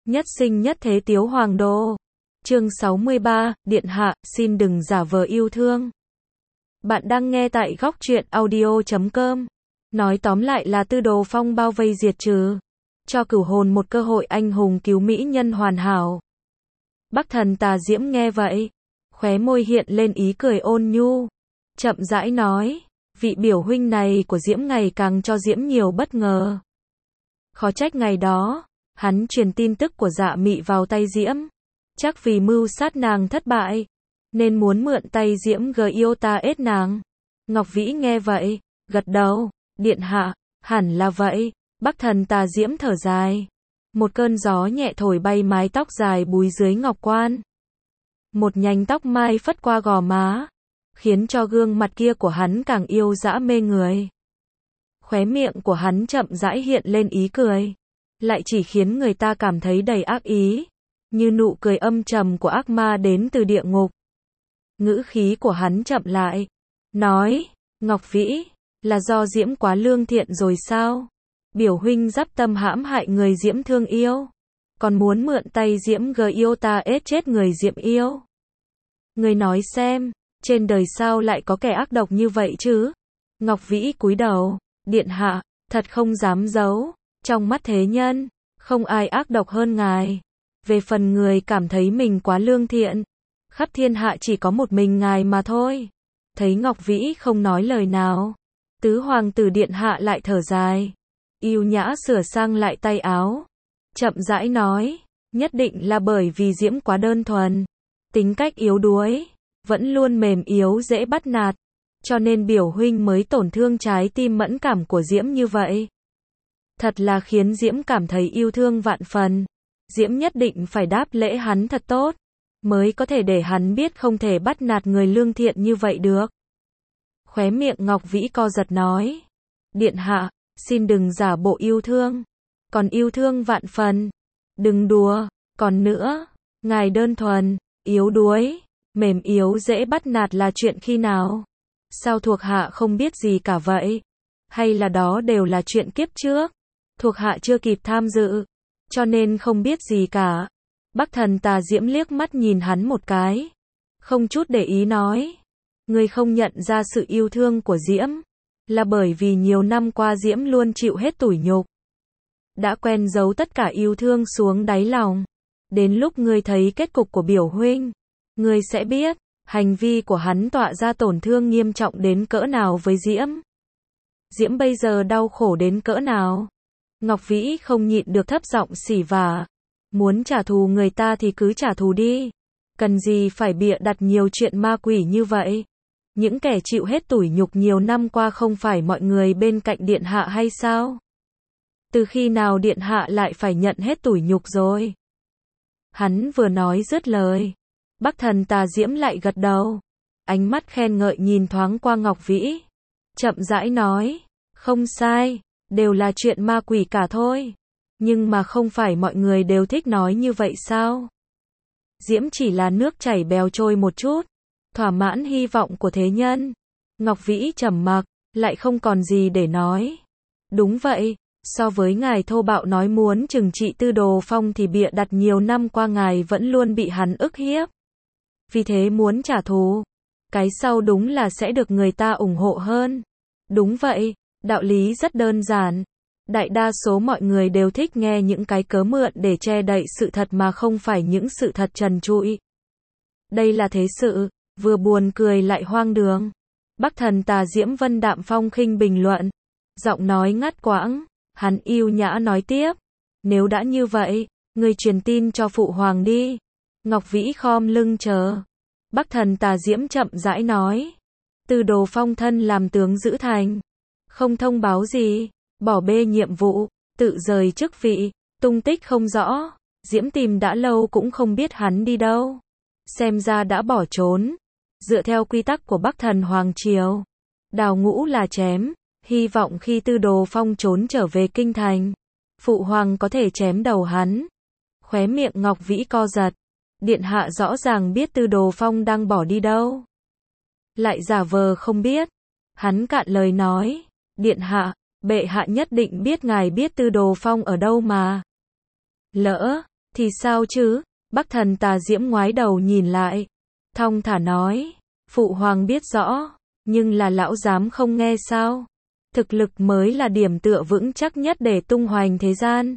Nhất sinh nhất thế Tiếu Hoàng đô. Chương 63, Điện hạ, xin đừng giả vờ yêu thương. Bạn đang nghe tại góc truyện audio.com. Nói tóm lại là Tư Đồ Phong bao vây diệt trừ, cho cửu hồn một cơ hội anh hùng cứu mỹ nhân hoàn hảo. Bắc Thần Tà Diễm nghe vậy, khóe môi hiện lên ý cười ôn nhu, chậm rãi nói, vị biểu huynh này của Diễm ngày càng cho Diễm nhiều bất ngờ. Khó trách ngày đó, hắn truyền tin tức của Dạ Mị vào tay Diễm, chắc vì mưu sát nàng thất bại, nên muốn mượn tay Diễm yêu ta ết nàng. Ngọc Vĩ nghe vậy, gật đầu, điện hạ, hẳn là vậy. Bắc Thần Tà Diễm thở dài, một cơn gió nhẹ thổi bay mái tóc dài búi dưới ngọc quan. Một nhánh tóc mai phất qua gò má, khiến cho gương mặt kia của hắn càng yêu dã mê người. Khóe miệng của hắn chậm rãi hiện lên ý cười, lại chỉ khiến người ta cảm thấy đầy ác ý, như nụ cười âm trầm của ác ma đến từ địa ngục. Ngữ khí của hắn chậm lại, nói, Ngọc Vĩ, là do Diễm quá lương thiện rồi sao? Biểu huynh dắp tâm hãm hại người Diễm thương yêu, còn muốn mượn tay Diễm yêu ta ết chết người Diễm yêu. Người nói xem, trên đời sao lại có kẻ ác độc như vậy chứ? Ngọc Vĩ cúi đầu, điện hạ, thật không dám giấu, trong mắt thế nhân, không ai ác độc hơn ngài. Về phần người cảm thấy mình quá lương thiện, khắp thiên hạ chỉ có một mình ngài mà thôi. Thấy Ngọc Vĩ không nói lời nào, tứ hoàng tử điện hạ lại thở dài, yêu nhã sửa sang lại tay áo, chậm rãi nói, nhất định là bởi vì Diễm quá đơn thuần, tính cách yếu đuối, vẫn luôn mềm yếu dễ bắt nạt, cho nên biểu huynh mới tổn thương trái tim mẫn cảm của Diễm như vậy. Thật là khiến Diễm cảm thấy yêu thương vạn phần. Diễm nhất định phải đáp lễ hắn thật tốt, mới có thể để hắn biết không thể bắt nạt người lương thiện như vậy được. Khóe miệng Ngọc Vĩ co giật nói, điện hạ, xin đừng giả bộ yêu thương, còn yêu thương vạn phần, đừng đùa, còn nữa, ngài đơn thuần, yếu đuối, mềm yếu dễ bắt nạt là chuyện khi nào? Sao thuộc hạ không biết gì cả vậy? Hay là đó đều là chuyện kiếp trước? Thuộc hạ chưa kịp tham dự, cho nên không biết gì cả. Bắc Thần Tà Diễm liếc mắt nhìn hắn một cái, không chút để ý nói, ngươi không nhận ra sự yêu thương của Diễm, là bởi vì nhiều năm qua Diễm luôn chịu hết tủi nhục, đã quen giấu tất cả yêu thương xuống đáy lòng. Đến lúc ngươi thấy kết cục của biểu huynh, ngươi sẽ biết, hành vi của hắn tọa ra tổn thương nghiêm trọng đến cỡ nào với Diễm. Diễm bây giờ đau khổ đến cỡ nào. Ngọc Vĩ không nhịn được thấp giọng xỉ vả, muốn trả thù người ta thì cứ trả thù đi, cần gì phải bịa đặt nhiều chuyện ma quỷ như vậy. Những kẻ chịu hết tủi nhục nhiều năm qua không phải mọi người bên cạnh điện hạ hay sao? Từ khi nào điện hạ lại phải nhận hết tủi nhục rồi? Hắn vừa nói dứt lời, Bắc Thần Tà Diễm lại gật đầu, ánh mắt khen ngợi nhìn thoáng qua Ngọc Vĩ, chậm rãi nói, không sai, đều là chuyện ma quỷ cả thôi, nhưng mà không phải mọi người đều thích nói như vậy sao? Diễm chỉ là nước chảy bèo trôi một chút, thỏa mãn hy vọng của thế nhân. Ngọc Vĩ trầm mặc, lại không còn gì để nói. Đúng vậy, so với ngài thô bạo nói muốn trừng trị Tư Đồ Phong thì bịa đặt nhiều năm qua ngài vẫn luôn bị hắn ức hiếp. Vì thế muốn trả thù, cái sau đúng là sẽ được người ta ủng hộ hơn. Đúng vậy, đạo lý rất đơn giản. Đại đa số mọi người đều thích nghe những cái cớ mượn để che đậy sự thật mà không phải những sự thật trần trụi. Đây là thế sự, vừa buồn cười lại hoang đường. Bắc Thần Tà Diễm vân đạm phong khinh bình luận, giọng nói ngắt quãng, hắn yêu nhã nói tiếp, nếu đã như vậy, ngươi truyền tin cho phụ hoàng đi. Ngọc Vĩ khom lưng chờ. Bắc Thần Tà Diễm chậm rãi nói, Tư Đồ Phong thân làm tướng giữ thành, không thông báo gì, bỏ bê nhiệm vụ, tự rời chức vị, tung tích không rõ, Diễm tìm đã lâu cũng không biết hắn đi đâu, xem ra đã bỏ trốn. Dựa theo quy tắc của Bắc Thần Hoàng Triều, đào ngũ là chém, hy vọng khi Tư Đồ Phong trốn trở về kinh thành, phụ hoàng có thể chém đầu hắn. Khóe miệng Ngọc Vĩ co giật, điện hạ rõ ràng biết Tư Đồ Phong đang bỏ đi đâu, lại giả vờ không biết. Hắn cạn lời nói, điện hạ, bệ hạ nhất định biết ngài biết Tư Đồ Phong ở đâu mà. Lỡ Thì sao chứ? Bắc Thần Tà Diễm ngoái đầu nhìn lại, thong thả nói, phụ hoàng biết rõ, nhưng là lão giám không nghe sao? Thực lực mới là điểm tựa vững chắc nhất để tung hoành thế gian.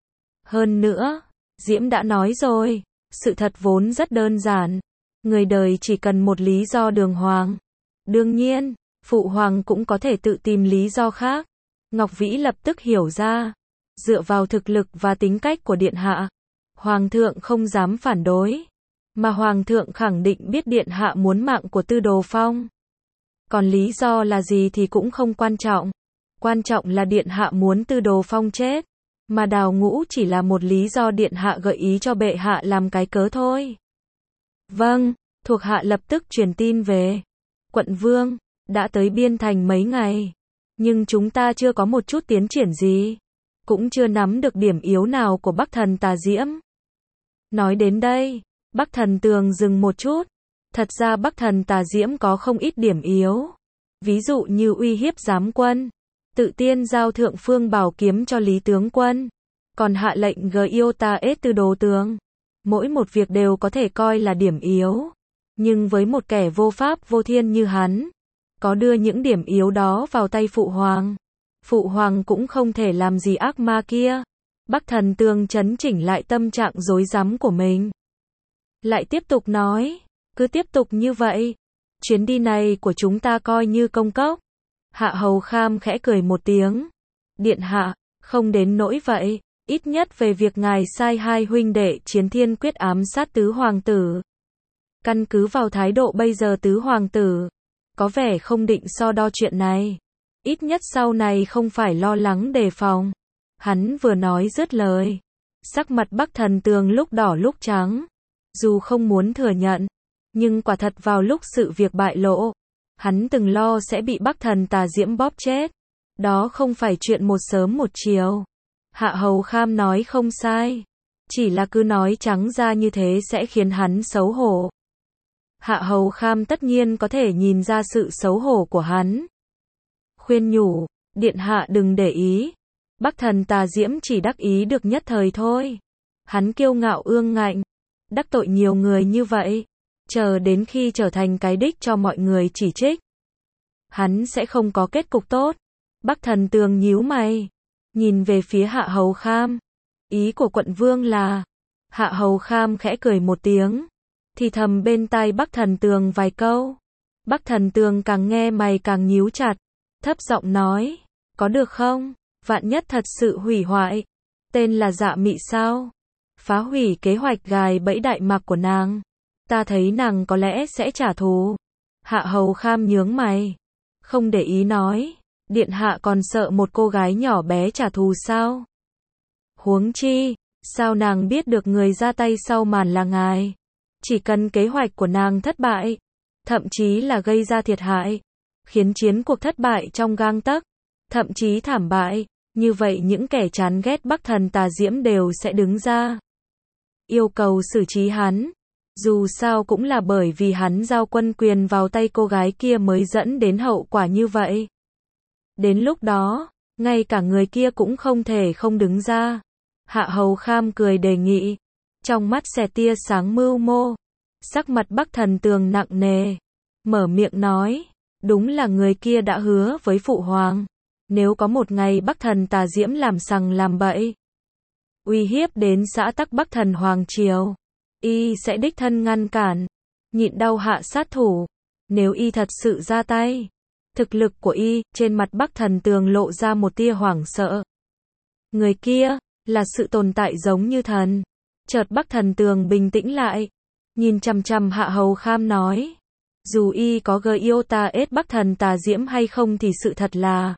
Hơn nữa, Diễm đã nói rồi, sự thật vốn rất đơn giản, người đời chỉ cần một lý do đường hoàng. Đương nhiên, phụ hoàng cũng có thể tự tìm lý do khác. Ngọc Vĩ lập tức hiểu ra, dựa vào thực lực và tính cách của điện hạ, hoàng thượng không dám phản đối, mà hoàng thượng khẳng định biết điện hạ muốn mạng của Tư Đồ Phong. Còn lý do là gì thì cũng không quan trọng, quan trọng là điện hạ muốn Tư Đồ Phong chết, mà đào ngũ chỉ là một lý do điện hạ gợi ý cho bệ hạ làm cái cớ thôi. Vâng, thuộc hạ lập tức truyền tin về. Quận vương, đã tới Biên Thành mấy ngày, nhưng chúng ta chưa có một chút tiến triển gì, cũng chưa nắm được điểm yếu nào của Bắc Thần Tà Diễm. Nói đến đây, Bắc Thần Tường dừng một chút. Thật ra Bắc Thần Tà Diễm có không ít điểm yếu. Ví dụ như uy hiếp giám quân, tự tiên giao thượng phương bảo kiếm cho Lý tướng quân, còn hạ lệnh Giota Tư Đồ tướng. Mỗi một việc đều có thể coi là điểm yếu. Nhưng với một kẻ vô pháp vô thiên như hắn, có đưa những điểm yếu đó vào tay phụ hoàng cũng không thể làm gì ác ma kia. Bắc Thần Tường chấn chỉnh lại tâm trạng rối rắm của mình. Lại tiếp tục nói, cứ tiếp tục như vậy, chuyến đi này của chúng ta coi như công cốc. Hạ Hầu Kham khẽ cười một tiếng. Điện hạ, không đến nỗi vậy, ít nhất về việc ngài sai hai huynh đệ Chiến Thiên Quyết ám sát tứ hoàng tử. Căn cứ vào thái độ bây giờ tứ hoàng tử có vẻ không định so đo chuyện này. Ít nhất sau này không phải lo lắng đề phòng. Hắn vừa nói dứt lời, sắc mặt Bắc Thần Tường lúc đỏ lúc trắng. Dù không muốn thừa nhận, nhưng quả thật vào lúc sự việc bại lộ, hắn từng lo sẽ bị Bắc Thần Tà Diễm bóp chết. Đó không phải chuyện một sớm một chiều. Hạ Hầu Kham nói không sai, chỉ là cứ nói trắng ra như thế sẽ khiến hắn xấu hổ. Hạ Hầu Kham tất nhiên có thể nhìn ra sự xấu hổ của hắn. Khuyên nhủ, điện hạ đừng để ý. Bắc Thần Tà Diễm chỉ đắc ý được nhất thời thôi. Hắn kiêu ngạo ương ngạnh, đắc tội nhiều người như vậy, chờ đến khi trở thành cái đích cho mọi người chỉ trích, hắn sẽ không có kết cục tốt. Bắc Thần Tường nhíu mày, nhìn về phía Hạ Hầu Kham. Ý của quận vương là? Hạ Hầu Kham khẽ cười một tiếng, thì thầm bên tai Bắc Thần Tường vài câu. Bắc Thần Tường càng nghe mày càng nhíu chặt, thấp giọng nói, có được không? Vạn nhất thật sự hủy hoại, tên là Dạ Mị sao? Phá hủy kế hoạch gài bẫy Đại Mạc của nàng. Ta thấy nàng có lẽ sẽ trả thù. Hạ Hầu Kham nhướng mày, không để ý nói, điện hạ còn sợ một cô gái nhỏ bé trả thù sao? Huống chi, sao nàng biết được người ra tay sau màn là ngài? Chỉ cần kế hoạch của nàng thất bại, thậm chí là gây ra thiệt hại, khiến chiến cuộc thất bại trong gang tấc, thậm chí thảm bại, như vậy những kẻ chán ghét Bắc Thần Tà Diễm đều sẽ đứng ra yêu cầu xử trí hắn. Dù sao cũng là bởi vì hắn giao quân quyền vào tay cô gái kia mới dẫn đến hậu quả như vậy. Đến lúc đó, ngay cả người kia cũng không thể không đứng ra. Hạ Hầu Kham cười đề nghị, trong mắt xẹt tia sáng mưu mô. Sắc mặt Bắc Thần Tường nặng nề, mở miệng nói, đúng là người kia đã hứa với phụ hoàng, nếu có một ngày Bắc Thần Tà Diễm làm sằng làm bậy, uy hiếp đến xã tắc Bắc Thần Hoàng Triều, y sẽ đích thân ngăn cản, nhịn đau hạ sát thủ. Nếu y thật sự ra tay, thực lực của y, trên mặt Bắc Thần Tường lộ ra một tia hoảng sợ. Người kia, là sự tồn tại giống như thần. Chợt Bắc Thần Tường bình tĩnh lại, nhìn chằm chằm Hạ Hầu Kham nói, dù y có Giota Bắc Thần Tà Diễm hay không thì sự thật là,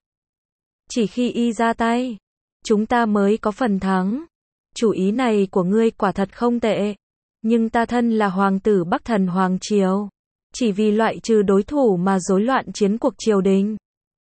chỉ khi y ra tay, chúng ta mới có phần thắng. Chủ ý này của ngươi quả thật không tệ, nhưng ta thân là hoàng tử Bắc Thần Hoàng Triều, chỉ vì loại trừ đối thủ mà rối loạn chiến cuộc triều đình,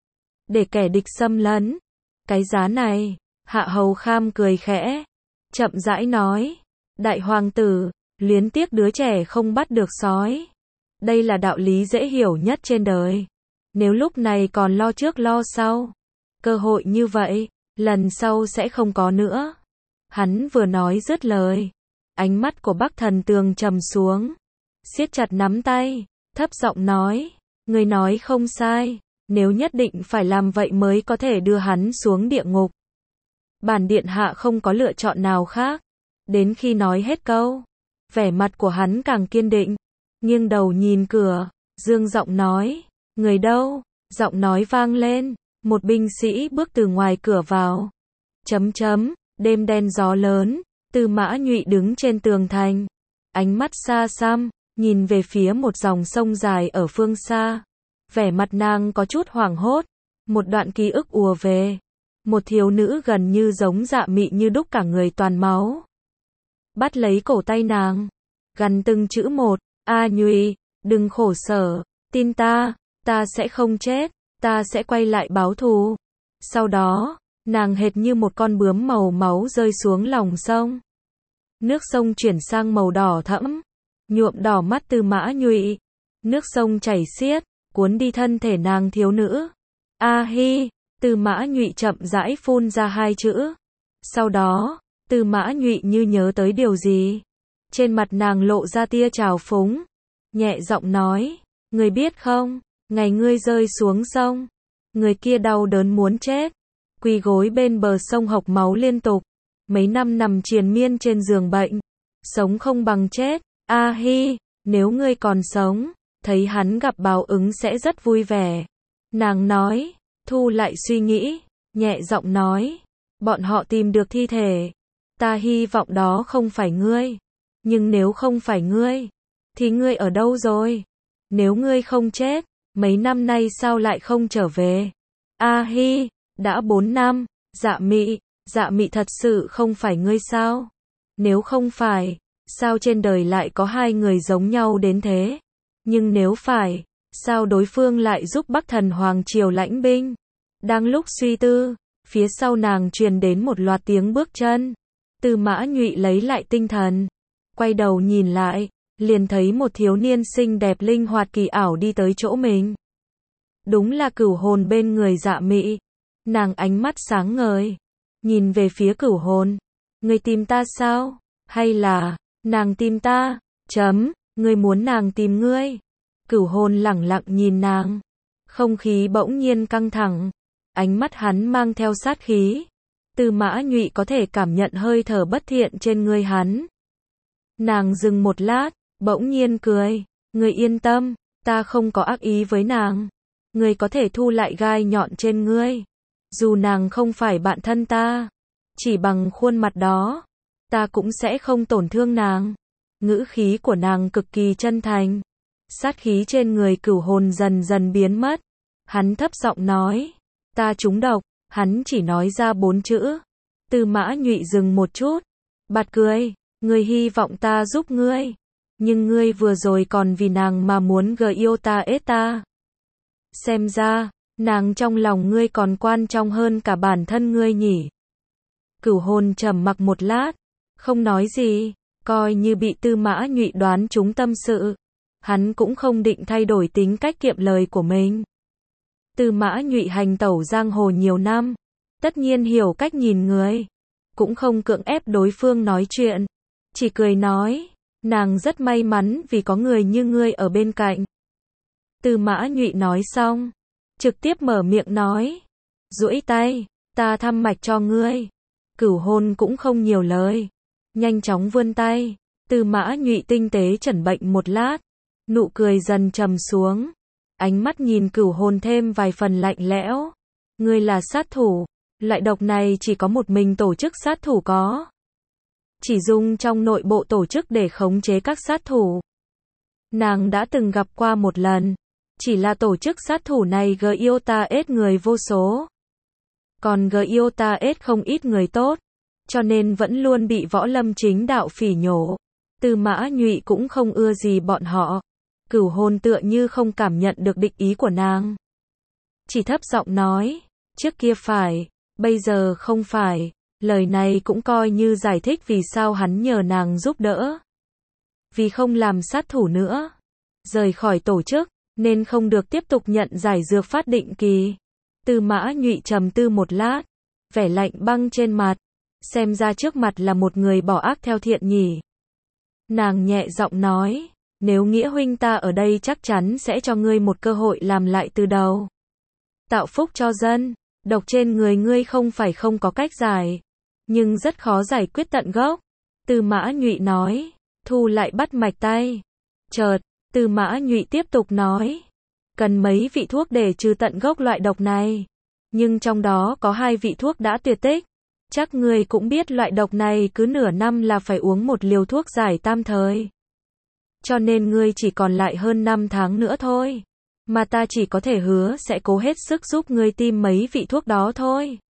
để kẻ địch xâm lấn. Cái giá này, Hạ Hầu Kham cười khẽ, chậm rãi nói, đại hoàng tử, luyến tiếc đứa trẻ không bắt được sói. Đây là đạo lý dễ hiểu nhất trên đời. Nếu lúc này còn lo trước lo sau, cơ hội như vậy, lần sau sẽ không có nữa. Hắn vừa nói dứt lời, Ánh mắt của Bắc Thần Tường trầm xuống, siết chặt nắm tay, thấp giọng nói, người nói không sai, nếu nhất định phải làm vậy mới có thể đưa hắn xuống địa ngục. Bản điện hạ không có lựa chọn nào khác. Đến khi nói hết câu, vẻ mặt của hắn càng kiên định, nghiêng đầu nhìn cửa, dương giọng nói, người đâu? Giọng nói vang lên, một binh sĩ bước từ ngoài cửa vào. Đêm đen gió lớn, Tư Mã Nhụy đứng trên tường thành, ánh mắt xa xăm, nhìn về phía một dòng sông dài ở phương xa. Vẻ mặt nàng có chút hoảng hốt, một đoạn ký ức ùa về. Một thiếu nữ gần như giống Dạ Mị như đúc cả người toàn máu. Bắt lấy cổ tay nàng, gằn từng chữ một, A Nhụy, đừng khổ sở, tin ta sẽ không chết, ta sẽ quay lại báo thù. Sau đó, nàng hệt như một con bướm màu máu rơi xuống lòng sông. Nước sông chuyển sang màu đỏ thẫm, nhuộm đỏ mắt Tư Mã Nhụy. Nước sông chảy xiết, cuốn đi thân thể nàng thiếu nữ. A Hi, Tư Mã Nhụy chậm rãi phun ra hai chữ. Sau đó, Tư Mã Nhụy như nhớ tới điều gì. Trên mặt nàng lộ ra tia trào phúng, nhẹ giọng nói, người biết không, ngày ngươi rơi xuống sông, người kia đau đớn muốn chết, quỳ gối bên bờ sông hộc máu liên tục, mấy năm nằm triền miên trên giường bệnh, sống không bằng chết. A Hi, nếu ngươi còn sống, thấy hắn gặp báo ứng sẽ rất vui vẻ. Nàng nói, thu lại suy nghĩ, nhẹ giọng nói, bọn họ tìm được thi thể, ta hy vọng đó không phải ngươi, nhưng nếu không phải ngươi, thì ngươi ở đâu rồi? Nếu ngươi không chết, mấy năm nay sao lại không trở về? A Hi, đã 4 năm, Dạ Mị thật sự không phải ngươi sao? Nếu không phải, sao trên đời lại có hai người giống nhau đến thế? Nhưng nếu phải, sao đối phương lại giúp Bắc Thần Hoàng Triều lãnh binh? Đang lúc suy tư, phía sau nàng truyền đến một loạt tiếng bước chân. Tư Mã Nhụy lấy lại tinh thần, quay đầu nhìn lại, liền thấy một thiếu niên xinh đẹp linh hoạt kỳ ảo đi tới chỗ mình. Đúng là Cửu Hồn bên người Dạ Mị. Nàng ánh mắt sáng ngời, nhìn về phía Cửu Hồn. Ngươi tìm ta sao? Hay là, nàng tìm ta? Ngươi muốn nàng tìm ngươi? Cửu Hồn lẳng lặng nhìn nàng. Không khí bỗng nhiên căng thẳng. Ánh mắt hắn mang theo sát khí. Tư Mã Nhụy có thể cảm nhận hơi thở bất thiện trên người hắn. Nàng dừng một lát, bỗng nhiên cười. Ngươi yên tâm, ta không có ác ý với nàng. Ngươi có thể thu lại gai nhọn trên ngươi. Dù nàng không phải bạn thân ta, chỉ bằng khuôn mặt đó, ta cũng sẽ không tổn thương nàng. Ngữ khí của nàng cực kỳ chân thành. Sát khí trên người Cửu Hồn dần dần biến mất. Hắn thấp giọng nói, ta trúng độc. Hắn chỉ nói ra 4 chữ. Tư Mã Nhụy dừng một chút, bật cười, ngươi hy vọng ta giúp ngươi, nhưng ngươi vừa rồi còn vì nàng mà muốn yêu ta. Xem ra, nàng trong lòng ngươi còn quan trọng hơn cả bản thân ngươi nhỉ. Cửu Hồn trầm mặc một lát, không nói gì, coi như bị Tư Mã Nhụy đoán trúng tâm sự. Hắn cũng không định thay đổi tính cách kiệm lời của mình. Tư Mã Nhụy hành tẩu giang hồ nhiều năm, tất nhiên hiểu cách nhìn người, cũng không cưỡng ép đối phương nói chuyện, chỉ cười nói, nàng rất may mắn vì có người như ngươi ở bên cạnh. Tư Mã Nhụy nói xong, trực tiếp mở miệng nói, duỗi tay, ta thăm mạch cho ngươi. Cửu Hồn cũng không nhiều lời, nhanh chóng vươn tay. Tư Mã Nhụy tinh tế chẩn bệnh một lát, nụ cười dần trầm xuống. Ánh mắt nhìn Cửu Hồn thêm vài phần lạnh lẽo. Ngươi là sát thủ, loại độc này chỉ có một mình tổ chức sát thủ có. Chỉ dùng trong nội bộ tổ chức để khống chế các sát thủ. Nàng đã từng gặp qua một lần, chỉ là tổ chức sát thủ này yêu ta ết người vô số. Còn yêu ta ết không ít người tốt, cho nên vẫn luôn bị võ lâm chính đạo phỉ nhổ. Tư Mã Nhụy cũng không ưa gì bọn họ. Cửu Hồn tựa như không cảm nhận được địch ý của nàng, chỉ thấp giọng nói, trước kia phải, bây giờ không phải. Lời này cũng coi như giải thích vì sao hắn nhờ nàng giúp đỡ. Vì không làm sát thủ nữa, rời khỏi tổ chức, nên không được tiếp tục nhận giải dược phát định kỳ. Tư Mã Nhụy trầm tư một lát, vẻ lạnh băng trên mặt. Xem ra trước mặt là một người bỏ ác theo thiện nhỉ. Nàng nhẹ giọng nói, nếu Nghĩa huynh ta ở đây chắc chắn sẽ cho ngươi một cơ hội làm lại từ đầu. Tạo phúc cho dân, độc trên người ngươi không phải không có cách giải, nhưng rất khó giải quyết tận gốc. Tư Mã Nhụy nói, thu lại bắt mạch tay. Chợt, Tư Mã Nhụy tiếp tục nói, cần mấy vị thuốc để trừ tận gốc loại độc này. Nhưng trong đó có 2 vị thuốc đã tuyệt tích. Chắc ngươi cũng biết loại độc này cứ nửa năm là phải uống một liều thuốc giải tam thời. Cho nên ngươi chỉ còn lại hơn 5 tháng nữa thôi. Mà ta chỉ có thể hứa sẽ cố hết sức giúp ngươi tìm mấy vị thuốc đó thôi.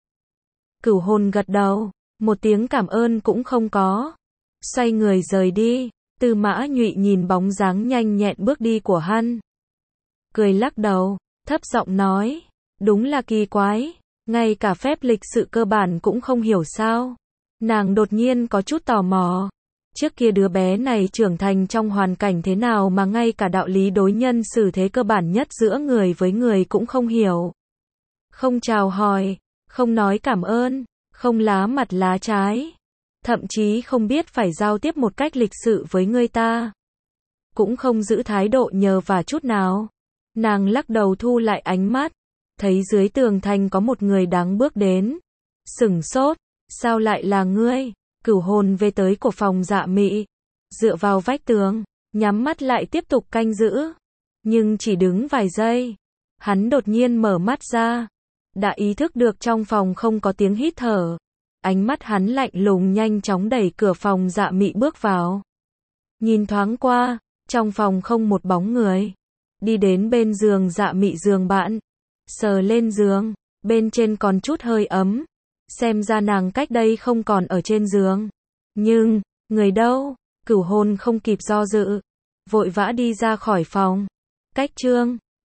Cửu Hồn gật đầu, một tiếng cảm ơn cũng không có. Xoay người rời đi, Tư Mã Nhụy nhìn bóng dáng nhanh nhẹn bước đi của hắn. Cười lắc đầu, thấp giọng nói, đúng là kỳ quái, ngay cả phép lịch sự cơ bản cũng không hiểu sao. Nàng đột nhiên có chút tò mò. Trước kia đứa bé này trưởng thành trong hoàn cảnh thế nào mà ngay cả đạo lý đối nhân xử thế cơ bản nhất giữa người với người cũng không hiểu. Không chào hỏi, không nói cảm ơn, không lá mặt lá trái. Thậm chí không biết phải giao tiếp một cách lịch sự với người ta. Cũng không giữ thái độ nhờ vả chút nào. Nàng lắc đầu thu lại ánh mắt. Thấy dưới tường thành có một người đáng bước đến. Sửng sốt, sao lại là ngươi? Cửu Hồn về tới của phòng Dạ Mị. Dựa vào vách tường, nhắm mắt lại tiếp tục canh giữ. Nhưng chỉ đứng vài giây. Hắn đột nhiên mở mắt ra. Đã ý thức được trong phòng không có tiếng hít thở. Ánh mắt hắn lạnh lùng nhanh chóng đẩy cửa phòng Dạ Mị bước vào. Nhìn thoáng qua, trong phòng không một bóng người. Đi đến bên giường Dạ Mị giường bạn. Sờ lên giường, bên trên còn chút hơi ấm. Xem ra nàng cách đây không còn ở trên giường. Nhưng, người đâu? Cửu Hồn không kịp do dự. Vội vã đi ra khỏi phòng. Cách chương